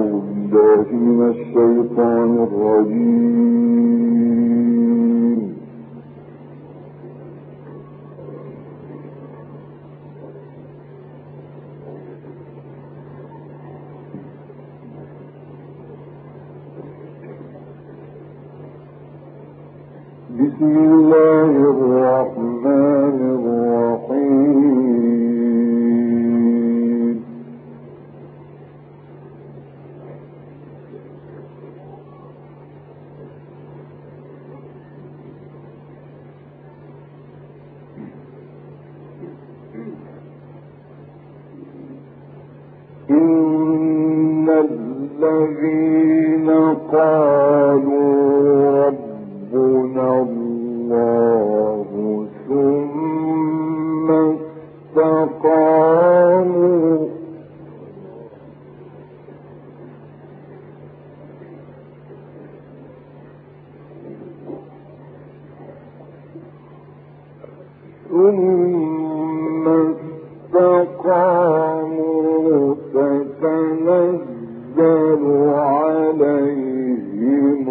بالله من الشيطان الرجيم. بسم الله الرحمن الرحيم. إن الذين قالوا ربنا الله ثم استقاموا تتنزل عليهم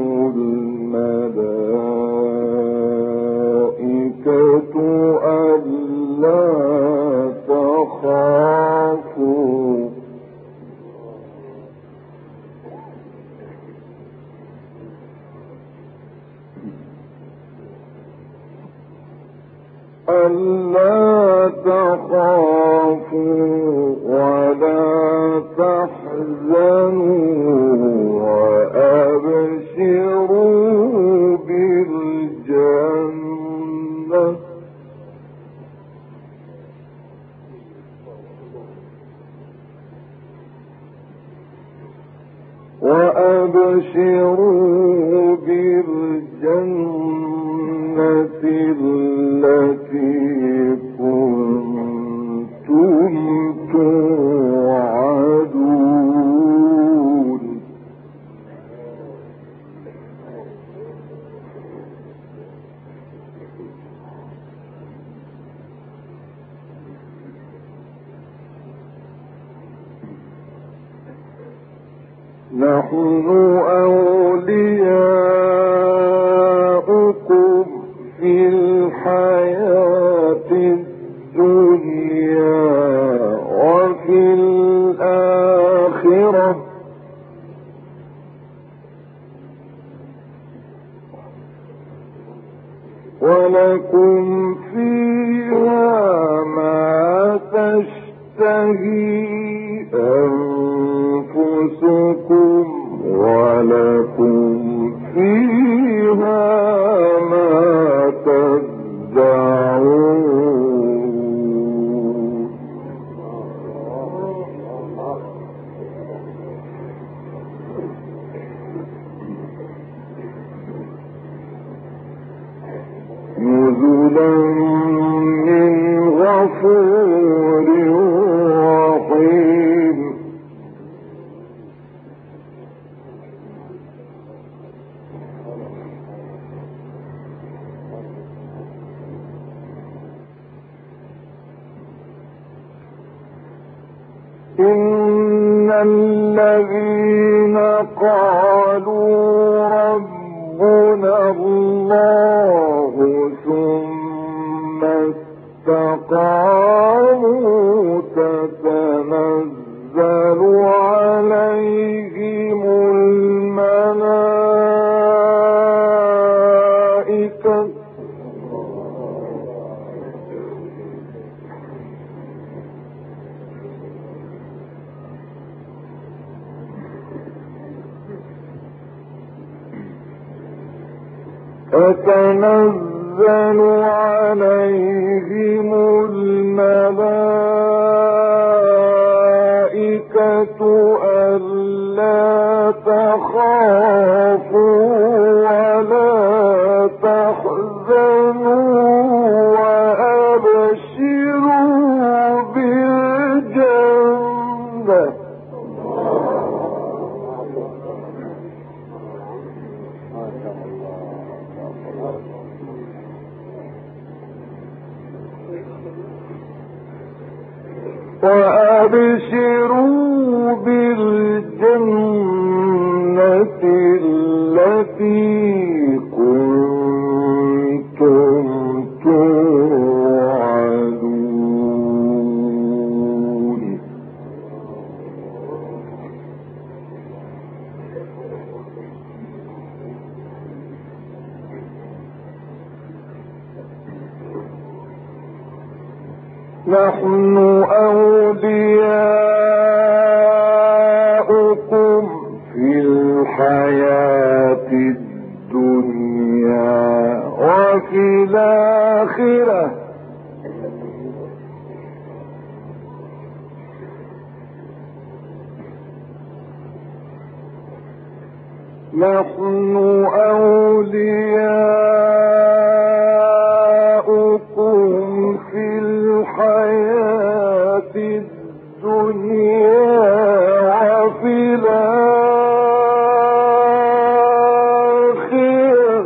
الملائكة ألا تخافوا ولا تحزنوا وأبشروا بالجنة التي كنتم توعدون. نحن أولياؤكم في الحياة الدنيا وفي الآخرة ولكم فيها ما تشتهي أنفسكم ولكم فيها ما تدعون. نزلا من غفور رحيم. إن الذين قالوا ربنا الله ثم استقاموا تتنزل عليهم الملائكة ألا تخافوا ولا تحزنوا وأبشروا بالجنة وأبشروا بالجنة التي كنتم توعدون. نحن أولياؤكم في الحياة الدنيا وفي الآخرة نحن أولياؤكم في الحياة الدنيا وفي الآخرة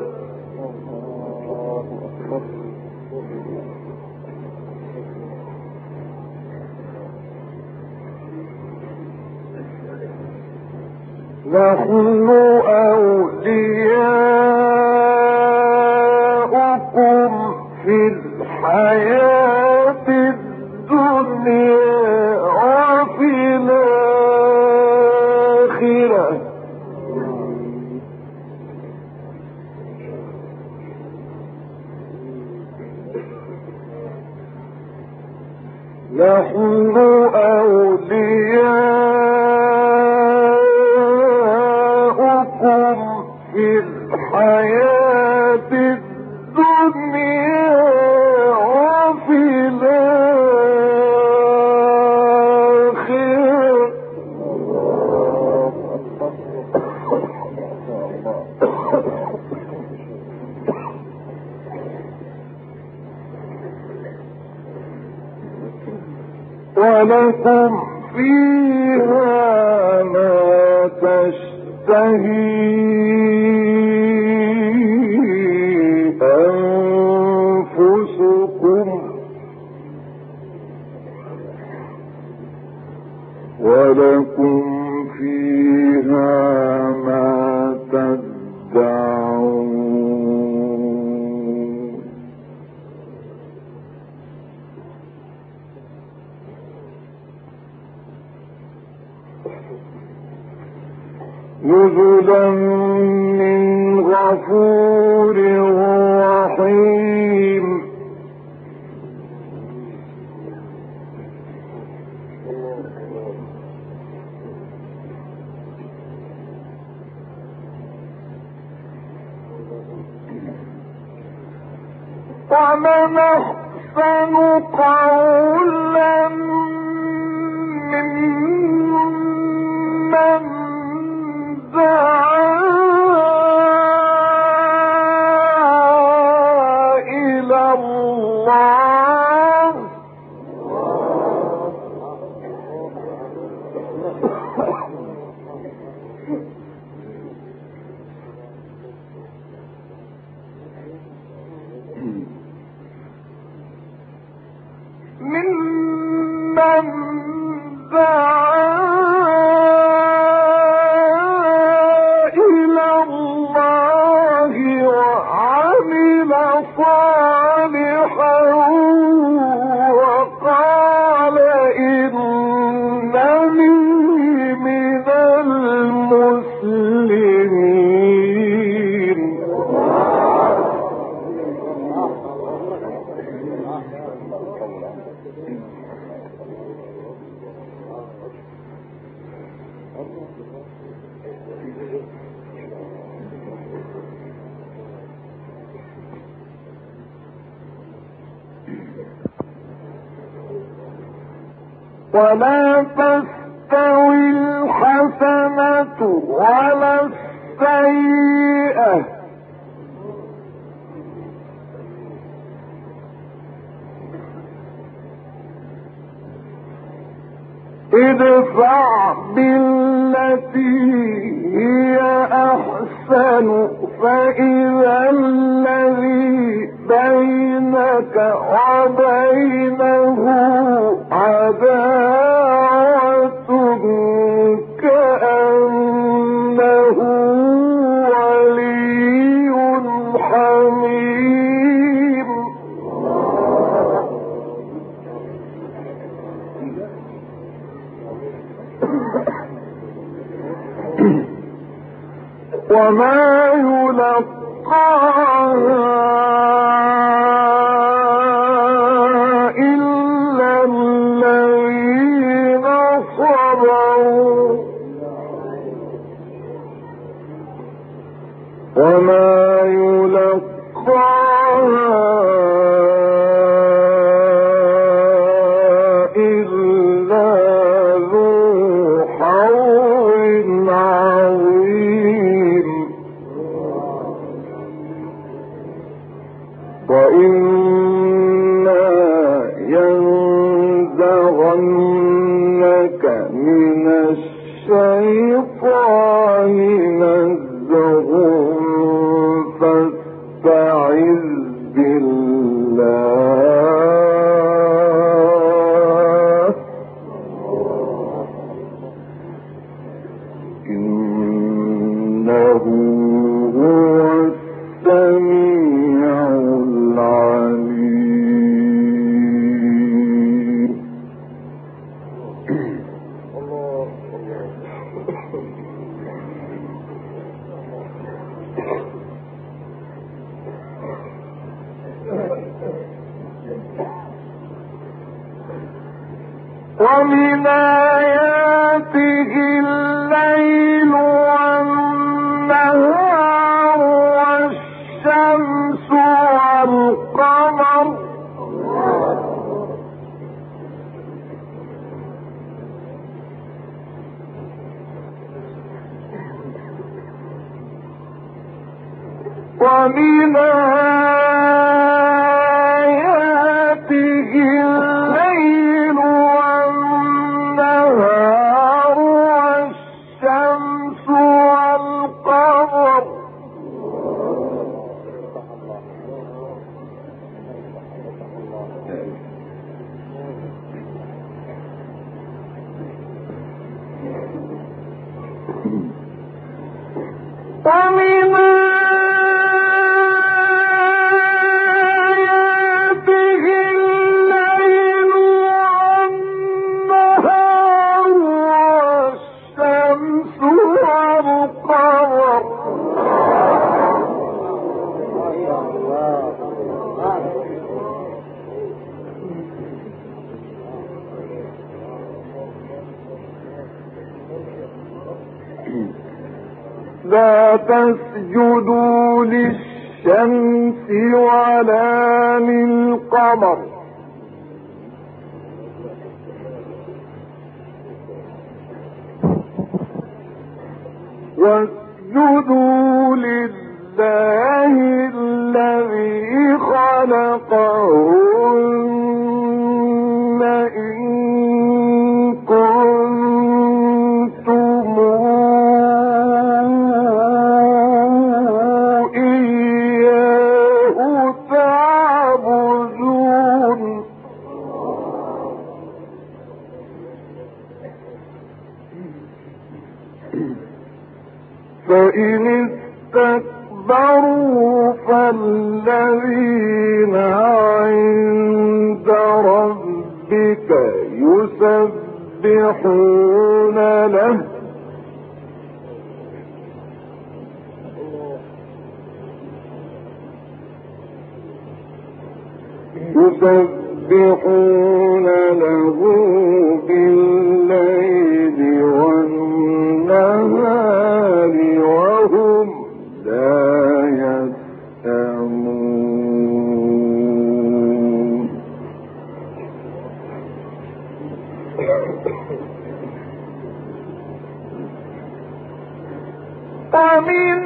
نحن أولياؤكم في الحياة الدنيا وفي الآخرة نحن أولياؤكم في الحياة الدنيا وفي الآخرة ولكم فيها ما تشتهي أنفسكم ولكم فيها ما تدعون. نزلا من غفور رحيم. ومن أحسن قولا ممن دعا إلى الله ممن دعا إلى الله وعمل صالحا وقال إنني من المسلمين. ولا تستوي الحسنة ولا السيئة ادفع بالتي هي أحسن فإذا الذي بينك وبينه عداوة كأنه وما يلقاها إلا الذين صبروا وما يلقاها إلا ذو حظ عظيم وإما ينزغنك من الشيطان نزغ فاستعذ بالله إنه هو السميع العليم. ومن آياته الليل والنهار والشمس والقمر ومن آياته الليل والنهار والشمس والقمر ومن آياته الليل والنهار والشمس والقمر لا تسجدوا للشمس ولا للقمر واسجدوا لله الذي خلقهن إن كنتم إياه تعبدون. فإن استكبروا فالذين عند ربك يسبحون له بالليل والنهار وهم لا يسأمون. ومن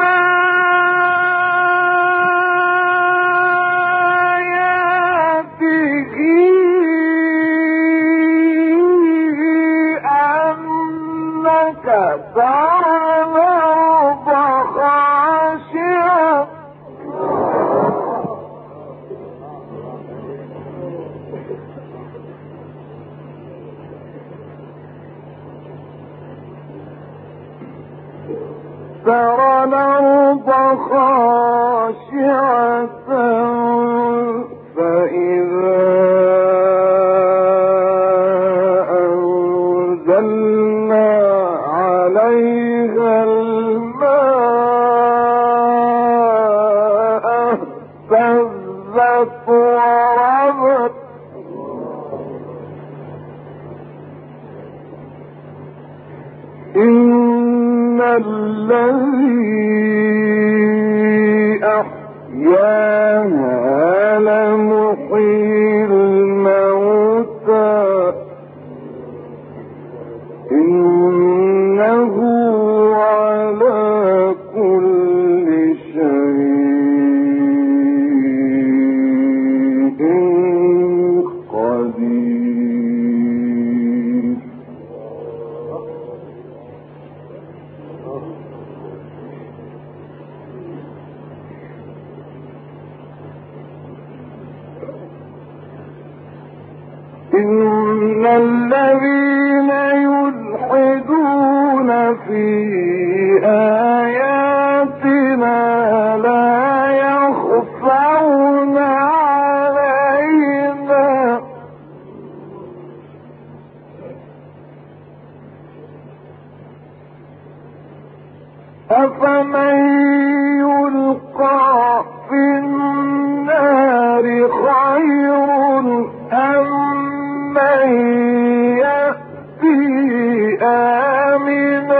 آياته أنك ترى الأرض خاشعة فإذا أنزلنا عليها الذي أحياها لمحيي الموتى إنه على كل شيء قدير. إن الذين يلحدون في آياتنا لا يخفون علينا أفمن يلقى في النار خير أم من يأتي آمنا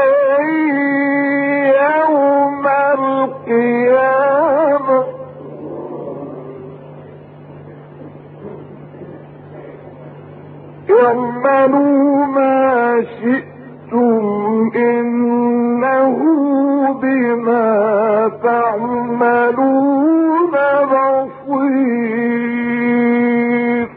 يوم القيامة اعملوا ما شئتم إنه بما تعملون بصير.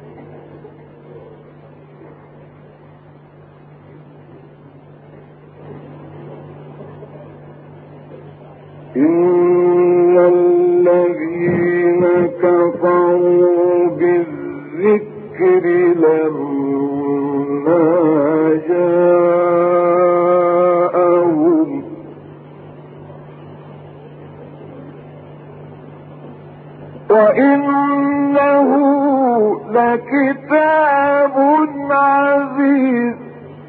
إن الذين كفروا بالذكر لما جاءهم وإنه لكتاب عزيز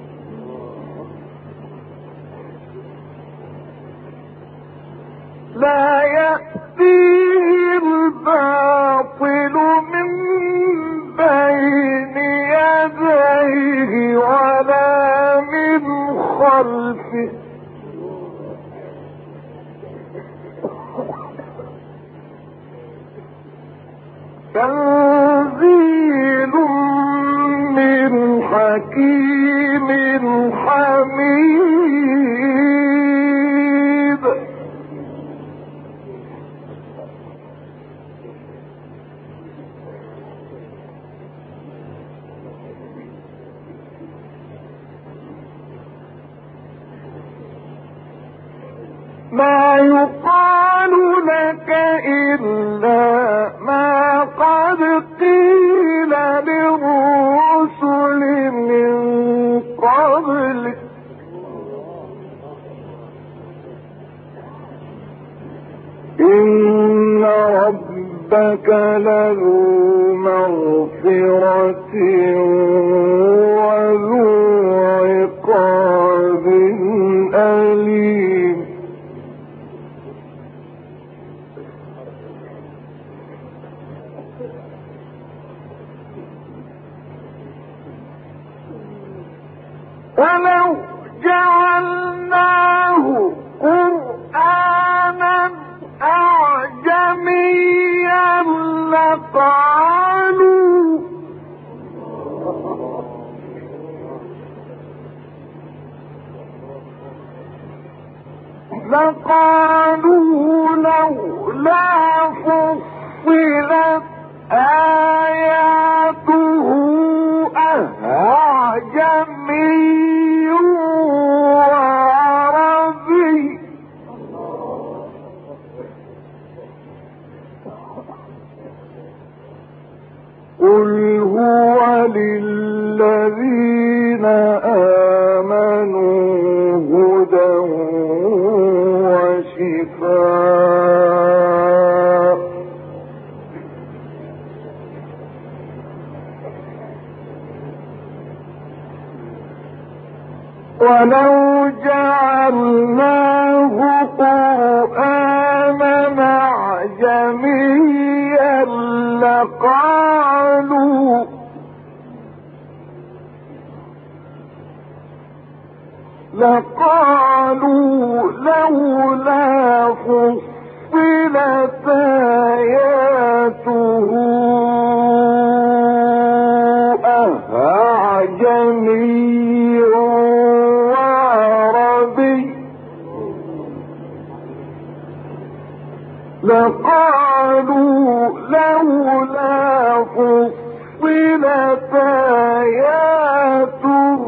لا يأتيه الباطل من بين يديه ولا من خلفه تنزيل من حكيم حميد. ما يقال لك إلا ما قد قيل للرسل من قبلك إن ربك لذو مغفرة وذو عقاب أليم. ولو جعلناه قرآنا أعجميا لقالوا لولا فصلت آياته أعجمي وعربي قل هو للذين آمنوا هدى وشفاء ولو جعلناه قرآنا أعجميا لقالوا لقالوا لولا فصلت آياته أعجمي وعربي لقالوا لولا فصلت آياته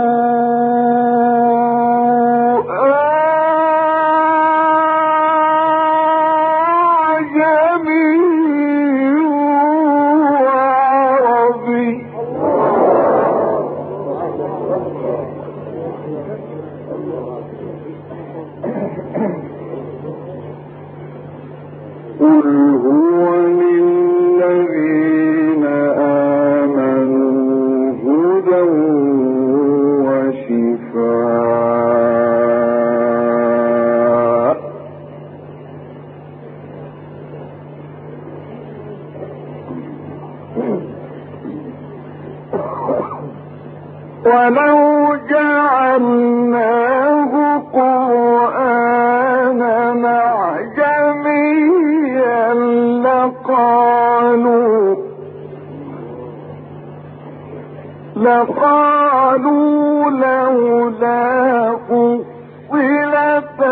قل هو للذين آمنوا هدى وشفاء ولو جعلناه قرآنا أعجميا لقالوا لولا فصلت